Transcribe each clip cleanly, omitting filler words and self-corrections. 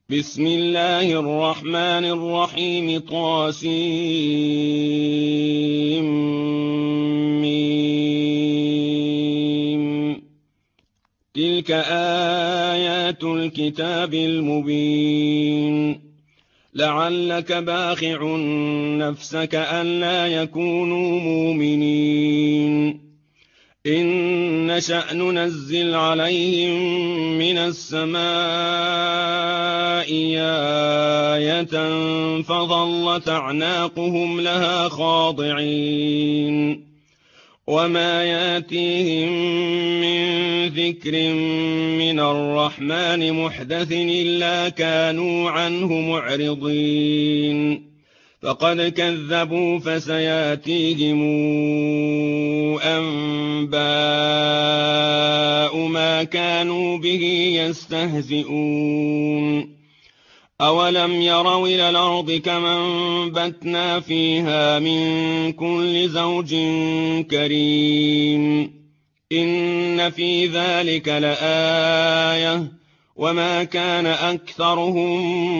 بسم الله الرحمن الرحيم طاسيم. تلك آيات الكتاب المبين. لعلك باخع نفسك ألا يكونوا مؤمنين إن نشأ ننزل عليهم من السماء آية فظلت أعناقهم لها خاضعين وما ياتيهم من ذكر من الرحمن محدث إلا كانوا عنه معرضين فقد كذبوا فسياتيهم أنباء ما كانوا به يستهزئون أولم يروا إلى الأرض كما أنبتنا فيها من كل زوج كريم إن في ذلك لآية وما كان أكثرهم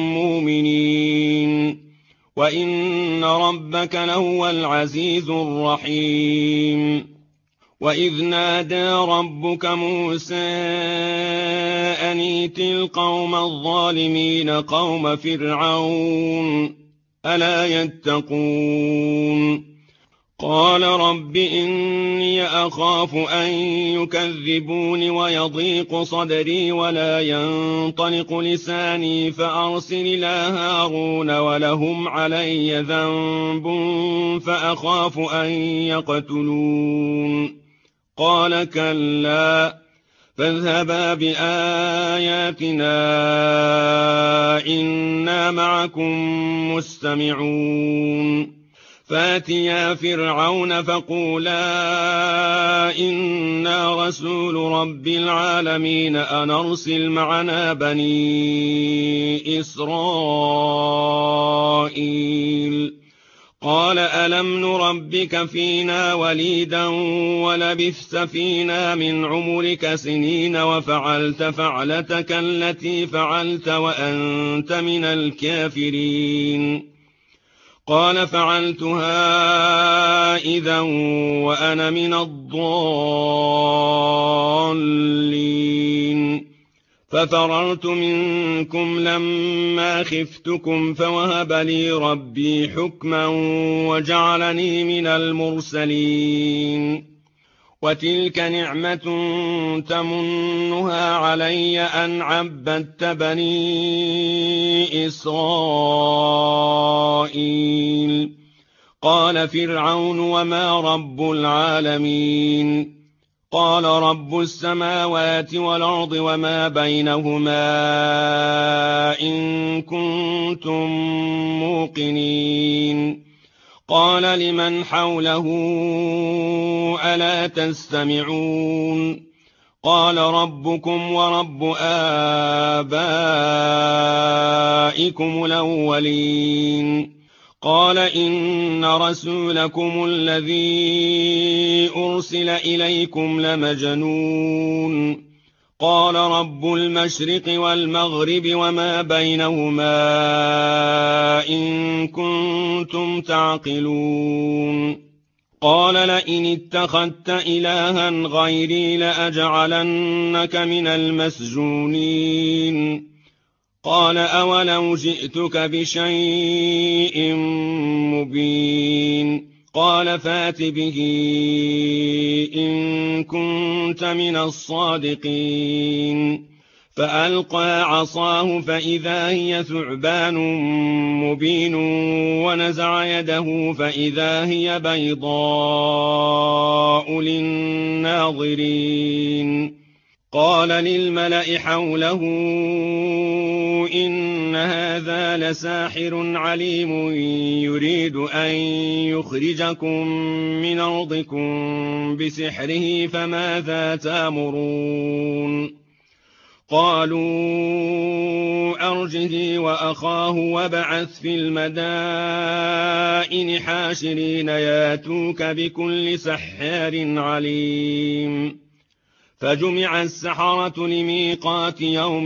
مؤمنين وإن ربك لهو العزيز الرحيم وإذ نادى ربك موسى أن ائت القوم الظالمين قوم فرعون ألا يتقون قال رب إني أخاف أن يكذبون ويضيق صدري ولا ينطلق لساني فأرسل إلى هارون ولهم علي ذنب فأخاف أن يقتلون قال كلا فاذهبا بآياتنا إنا معكم مستمعون فاتيا فرعون فقولا إنا رسول رب العالمين أن أرسل معنا بني إسرائيل قال ألم نربك فينا وليدا ولبثت فينا من عمرك سنين وفعلت فعلتك التي فعلت وأنت من الكافرين قال فعلتها إذا وأنا من الضالين ففررت منكم لما خفتكم فوهب لي ربي حكما وجعلني من المرسلين وتلك نعمة تمنها علي أن عبدت بني إسرائيل قال فرعون وما رب العالمين قال رب السماوات والأرض وما بينهما إن كنتم موقنين قال لمن حوله ألا تستمعون قال ربكم ورب آبائكم الأولين قال إن رسولكم الذي أرسل إليكم لمجنون قال رب المشرق والمغرب وما بينهما إن كنتم تعقلون قال لئن اتخذت إلها غيري لأجعلنك من المسجونين قال أولو جئتك بشيء مبين قال فات به إن كنت من الصادقين فألقى عصاه فإذا هي ثعبان مبين ونزع يده فإذا هي بيضاء للناظرين قال للملأ حوله إن هذا لساحر عليم يريد أن يخرجكم من أرضكم بسحره فماذا تأمرون قالوا أرجه وأخاه وابعث في المدائن حاشرين ياتوك بكل سحار عليم فجمع السحرة لميقات يوم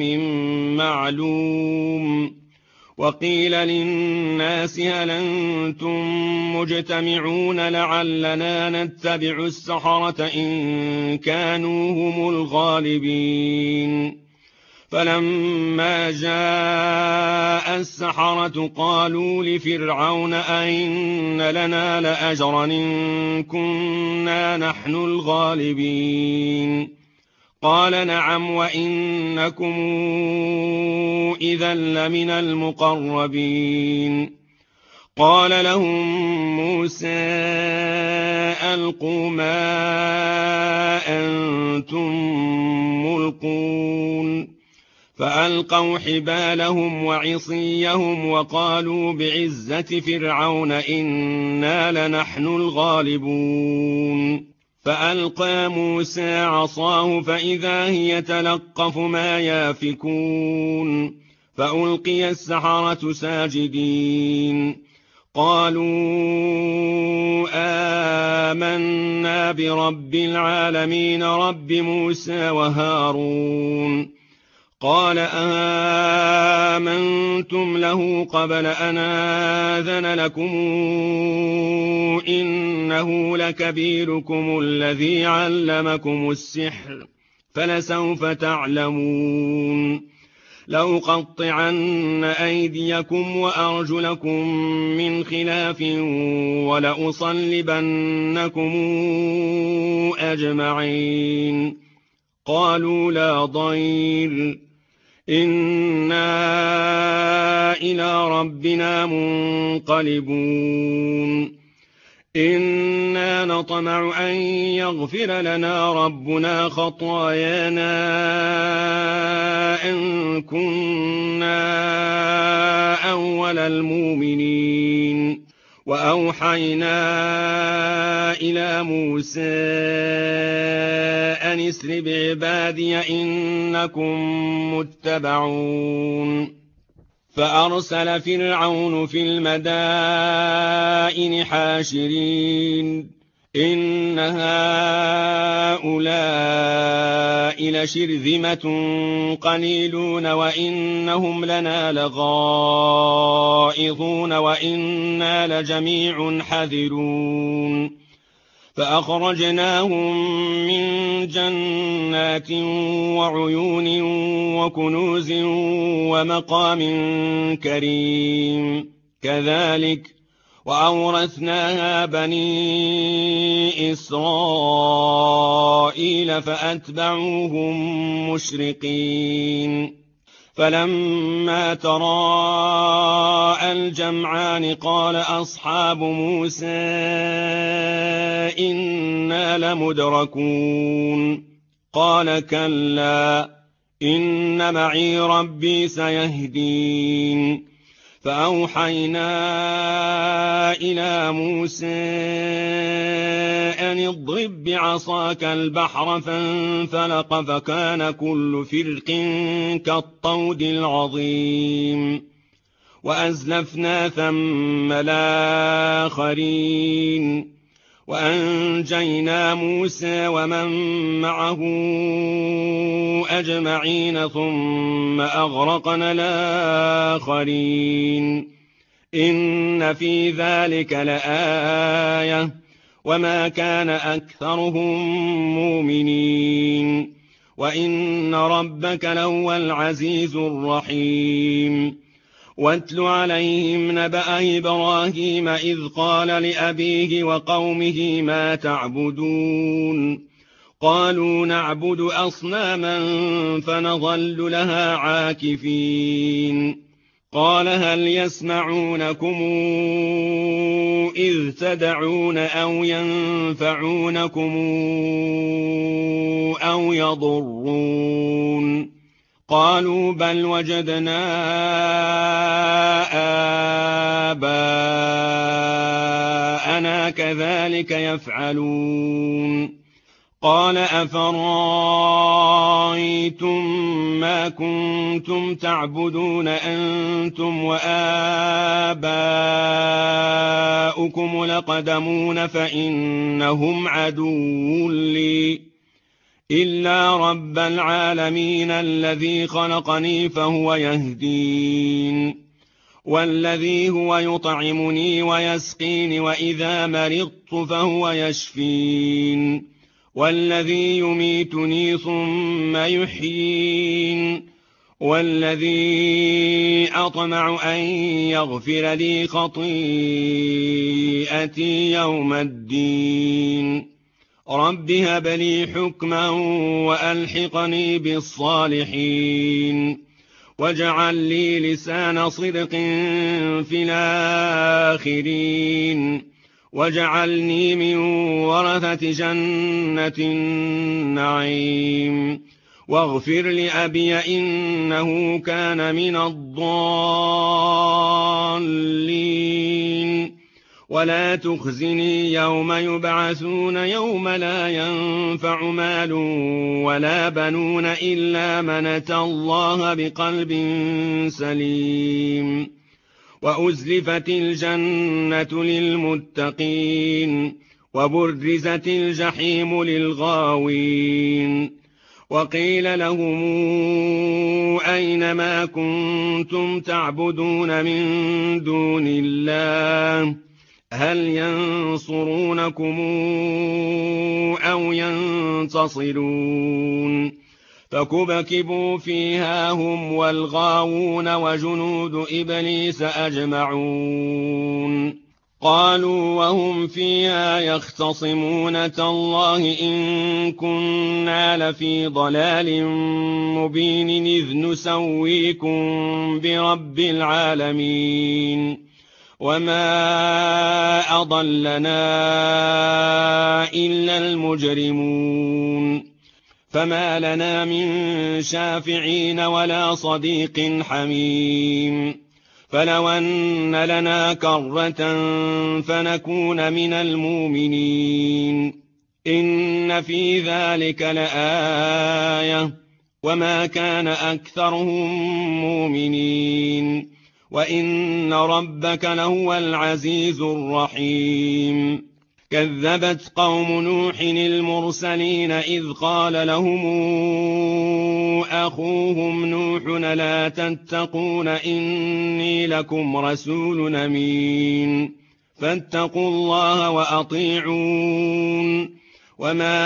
معلوم وقيل للناس هل أنتم مجتمعون لعلنا نتبع السحرة إن كانوا هم الغالبين فلما جاء السحرة قالوا لفرعون أئن لنا لأجرا إن كنا نحن الغالبين قال نعم وإنكم إذا لمن المقربين قال لهم موسى ألقوا ما أنتم ملقون فألقوا حبالهم وعصيهم وقالوا بعزة فرعون إنا لنحن الغالبون فألقى موسى عصاه فإذا هي تلقف ما يافكون فألقي السحرة ساجدين قالوا آمنا برب العالمين رب موسى وهارون قال آمنتم له قبل أن آذن لكم إنه لكبيركم الذي علمكم السحر فلسوف تعلمون لأقطعن أيديكم وأرجلكم من خلاف ولأصلبنكم أجمعين قالوا لا ضير إنا إلى ربنا منقلبون إنا نطمع أن يغفر لنا ربنا خطايانا أن كنا أول المؤمنين وأوحينا إلى موسى أن اسر بعبادي إنكم متبعون فأرسل فرعون في المدائن حاشرين إن هؤلاء لشرذمة قليلون وإنهم لنا لغائظون وإنا لجميع حذرون فأخرجناهم من جنات وعيون وكنوز ومقام كريم كذلك وأورثناها بني إسرائيل فأتبعوهم مشرقين فلما تراءى الجمعان قال أصحاب موسى إنا لمدركون قال كلا إن معي ربي سيهدين فأوحينا إلى موسى أن اضرب بعصاك البحر فانفلق فكان كل فرق كالطود العظيم وأزلفنا ثم الآخرين وأنجينا موسى ومن معه أجمعين ثم أغرقنا الآخرين إن في ذلك لآية وما كان أكثرهم مؤمنين وإن ربك لهو العزيز الرحيم واتل عليهم نبأ إبراهيم إذ قال لأبيه وقومه ما تعبدون قالوا نعبد أصناما فنظل لها عاكفين قال هل يسمعونكم إذ تدعون أو ينفعونكم أو يضرون قالوا بل وجدنا آباءنا كذلك يفعلون قال أفرأيتم ما كنتم تعبدون أنتم وآباؤكم الأقدمون فإنهم عدو لي إلا رب العالمين الذي خلقني فهو يهدين، والذي هو يطعمني ويسقين وإذا مرضت فهو يشفين، والذي يميتني ثم يحيين، والذي أطمع أن يغفر لي خطيئتي يوم الدين. رب هب لي حكما وألحقني بالصالحين، واجعل لي لسان صدق في الآخرين، واجعلني من ورثة جنة النعيم، واغفر لأبي إنه كان من الضالين، ولا تخزني يوم يبعثون يوم لا ينفع مال ولا بنون إلا من أتى الله بقلب سليم. وأزلفت الجنة للمتقين، وبرزت الجحيم للغاوين، وقيل لهم أين ما كنتم تعبدون من دون الله هل ينصرونكم أو ينتصرون؟ فكبكبوا فيها هم والغاوون وجنود إبليس أجمعون. قالوا وهم فيها يختصمون تالله إن كنا لفي ضلال مبين إذ نسويكم برب العالمين وما أضلنا إلا المجرمون. فما لنا من شافعين ولا صديق حميم، فلو أن لنا كرة فنكون من المؤمنين. إن في ذلك لآية وما كان أكثرهم مؤمنين، وإن ربك لهو العزيز الرحيم. كذبت قوم نوح المرسلين إذ قال لهم أخوهم نوح لا تتقون إني لكم رسول أمين فاتقوا الله وأطيعون وما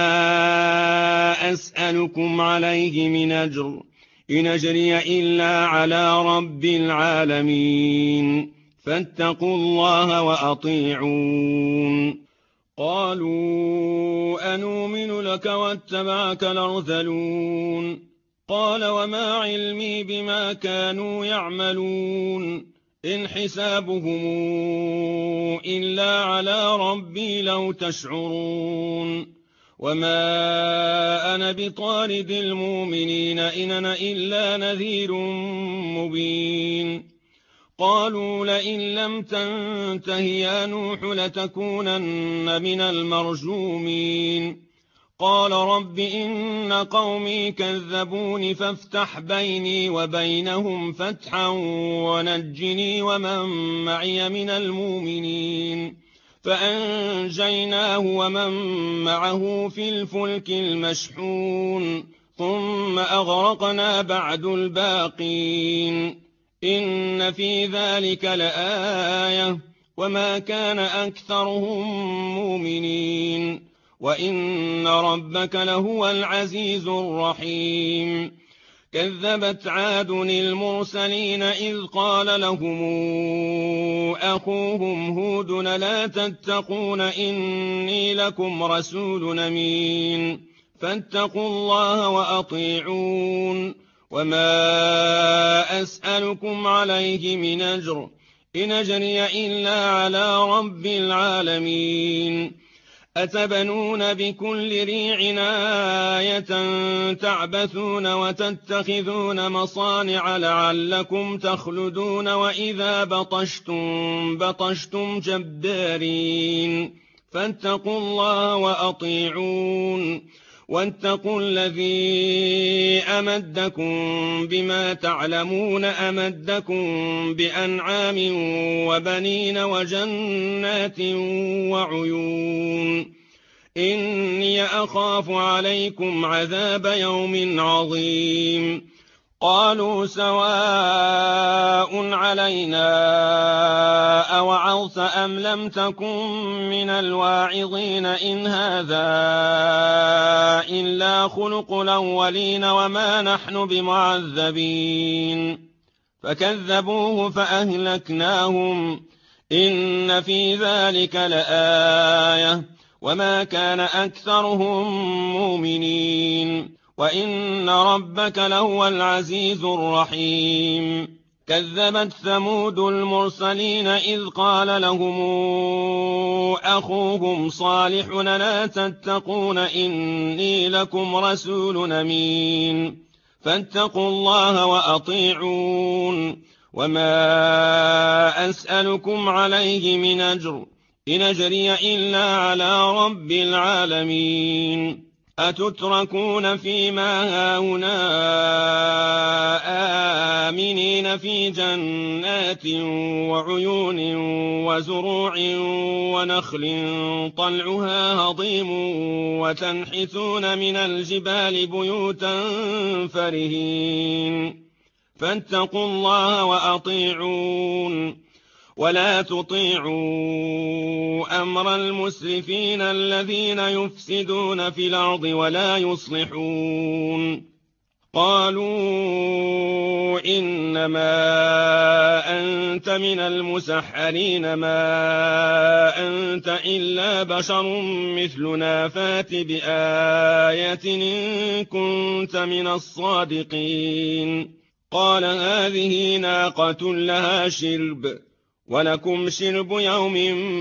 أسألكم عليه من أجر إن أجري إلا على رب العالمين فاتقوا الله وأطيعون. قالوا أنؤمن لك واتبعك الأرذلون قال وما علمي بما كانوا يعملون إن حسابهم إلا على ربي لو تشعرون وما أنا بطارد المؤمنين إن أنا إلا نذير مبين. قالوا لئن لم تنته يا نوح لتكونن من المرجومين. قال رب إن قومي كذبون فافتح بيني وبينهم فتحا ونجني ومن معي من المؤمنين. فأنجيناه ومن معه في الفلك المشحون ثم أغرقنا بعد الباقين. إن في ذلك لآية وما كان أكثرهم مؤمنين وإن ربك لهو العزيز الرحيم. كذبت عاد المرسلين إذ قال لهم أخوهم هود لا تتقون إني لكم رسول أمين فاتقوا الله وأطيعون وما أسألكم عليه من أجر إن أجري إلا على رب العالمين. أتبنون بكل ريع آية تعبثون وتتخذون مصانع لعلكم تخلدون وإذا بطشتم جبارين فاتقوا الله وأطيعون واتقوا الذي أمدكم بما تعلمون أمدكم بأنعام وبنين وجنات وعيون إني أخاف عليكم عذاب يوم عظيم قالوا سواء علينا أوعظت أم لم تكن من الواعظين إن هذا إلا خلق الأولين وما نحن بمعذبين فكذبوه فأهلكناهم إن في ذلك لآية وما كان أكثرهم مؤمنين وإن ربك لهو العزيز الرحيم كذبت ثمود المرسلين إذ قال لهم أخوهم صالح لا تتقون إني لكم رسول أمين فاتقوا الله وأطيعون وما أسألكم عليه من أجر إن أجري إلا على رب العالمين أتتركون فيما هاهنا آمنين في جنات وعيون وزروع ونخل طلعها هضيم وتنحتون من الجبال بيوتا فرهين فاتقوا الله وأطيعون ولا تطيعوا أمر المسرفين الذين يفسدون في الأرض ولا يصلحون قالوا إنما أنت من المسحرين ما أنت إلا بشر مثلنا فات بآية إن كنت من الصادقين قال هذه ناقة لها شرب ولكم شرب يوم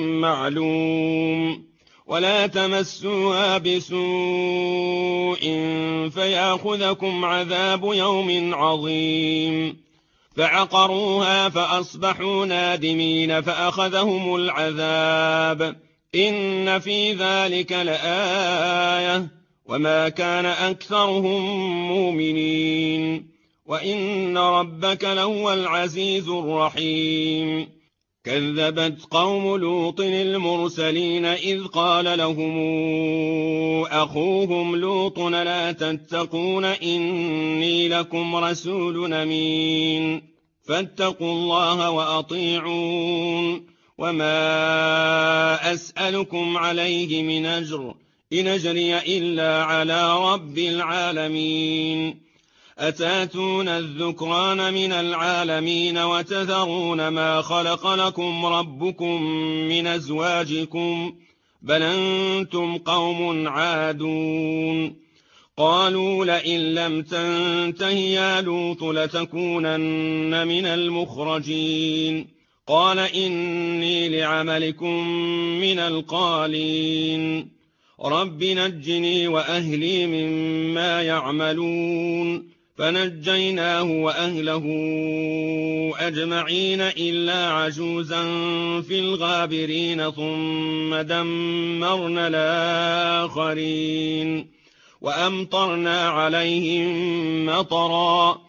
معلوم ولا تمسوها بسوء فيأخذكم عذاب يوم عظيم فعقروها فأصبحوا نادمين فأخذهم العذاب إن في ذلك لآية وما كان أكثرهم مؤمنين وإن ربك لهو العزيز الرحيم كذبت قوم لوط المرسلين إذ قال لهم أخوهم لوط لا تتقون إني لكم رسول أمين فاتقوا الله وأطيعون وما أسألكم عليه من أجر إن أجري إلا على رب العالمين أتاتون الذكران من العالمين وتذرون ما خلق لكم ربكم من أزواجكم بل أنتم قوم عادون قالوا لئن لم تنته يا لوط لتكونن من المخرجين قال إني لعملكم من القالين رب نجني وأهلي مما يعملون فنجيناه وأهله أجمعين إلا عجوزا في الغابرين ثم دمرنا الآخرين وأمطرنا عليهم مطرا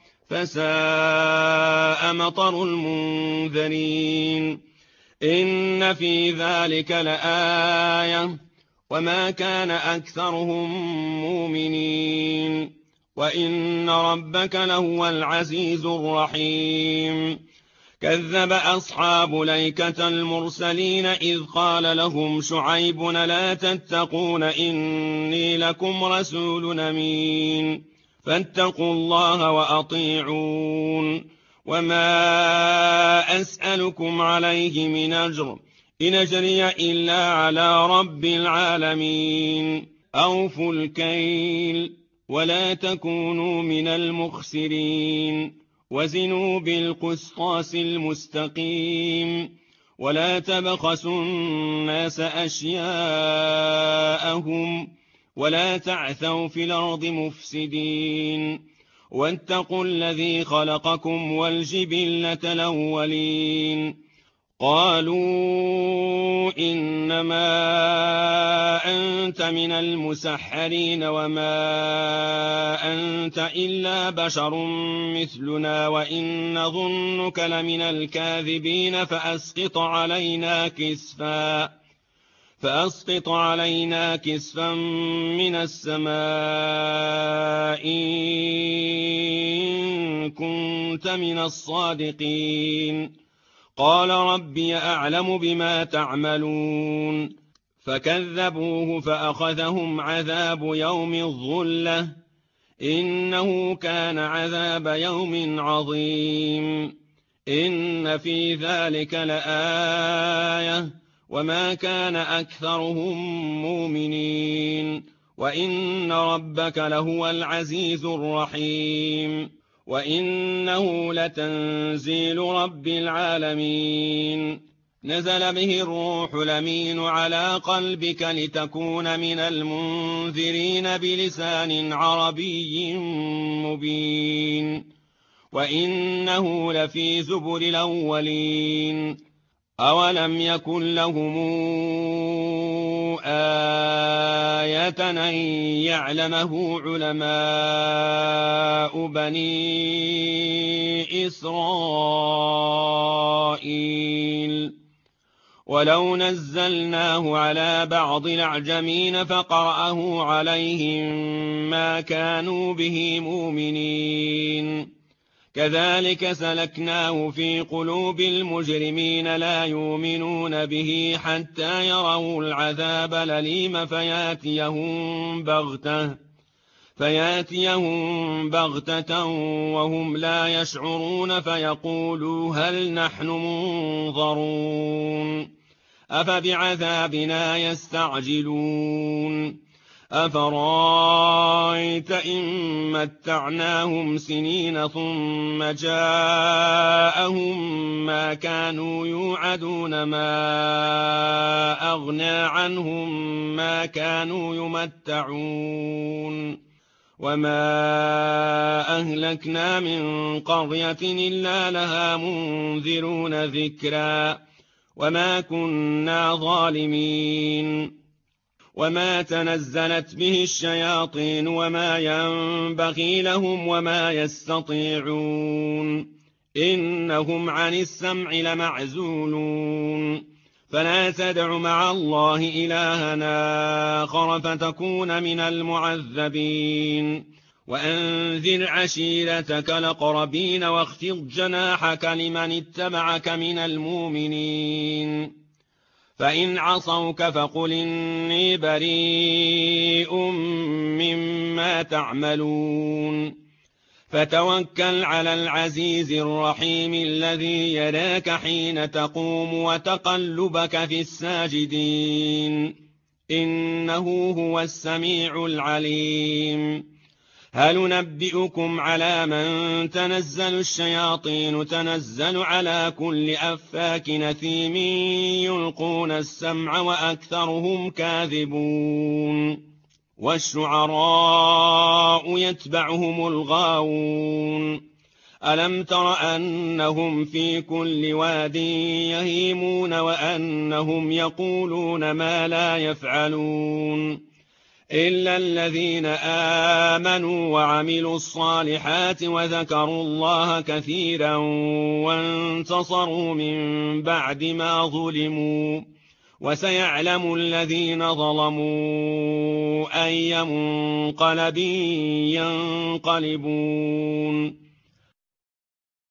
فساء مطر المنذرين إن في ذلك لآية وما كان أكثرهم مؤمنين وإن ربك لهو العزيز الرحيم كذب أصحاب الأيكة المرسلين إذ قال لهم شعيب لا تتقون إني لكم رسول أمين فاتقوا الله وأطيعون وما أسألكم عليه من أجر إن أجري إلا على رب العالمين أوفوا الكيل ولا تكونوا من المخسرين وزنوا بالقسطاس المستقيم ولا تبخسوا الناس أشياءهم ولا تعثوا في الأرض مفسدين واتقوا الذي خلقكم والجبلة الأولين قالوا إنما أنت من المسحرين وما أنت إلا بشر مثلنا وإن نظنك لمن الكاذبين فأسقط علينا كسفا من السماء إن كنت من الصادقين. قال ربي أعلم بما تعملون. فكذبوه فأخذهم عذاب يوم الظلة إنه كان عذاب يوم عظيم. إن في ذلك لآية وما كان أكثرهم مؤمنين وإن ربك لهو العزيز الرحيم. وإنه لتنزيل رب العالمين. نزل به الروح الأمين على قلبك لتكون من المنذرين بلسان عربي مبين. وإنه لفي زبر الأولين. أولم يكن لهم آية أن يعلمه علماء بني إسرائيل. ولو نزلناه على بعض الأعجمين فقرأه عليهم ما كانوا به مؤمنين. كذلك سلكناه في قلوب المجرمين لا يؤمنون به حتى يروا العذاب الأليم فياتيهم بغتة وهم لا يشعرون فيقولوا هل نحن منظرون أفبعذابنا يستعجلون أفرايت إن متعناهم سنين ثم جاءهم ما كانوا يوعدون ما أغنى عنهم ما كانوا يمتعون وما أهلكنا من قرية إلا لها منذرون ذكرا وما كنا ظالمين. وما تنزلت به الشياطين وما ينبغي لهم وما يستطيعون إنهم عن السمع لمعزولون. فلا تدع مع الله إلهنا آخر فتكون من المعذبين. وأنذر عشيرتك الأقربين واخفض جناحك لمن اتبعك من المؤمنين. فإن عصوك فقل إني بريء مما تعملون. فتوكل على العزيز الرحيم الذي يراك حين تقوم وتقلبك في الساجدين إنه هو السميع العليم. هل ننبئكم على من تنزل الشياطين تنزل على كل أفاك نثيم يلقون السمع وأكثرهم كاذبون. والشعراء يتبعهم الغاوون. ألم تر أنهم في كل واد يهيمون وأنهم يقولون ما لا يفعلون إلا الذين آمنوا وعملوا الصالحات وذكروا الله كثيرا وانتصروا من بعد ما ظلموا وسيعلم الذين ظلموا أي منقلب ينقلبون.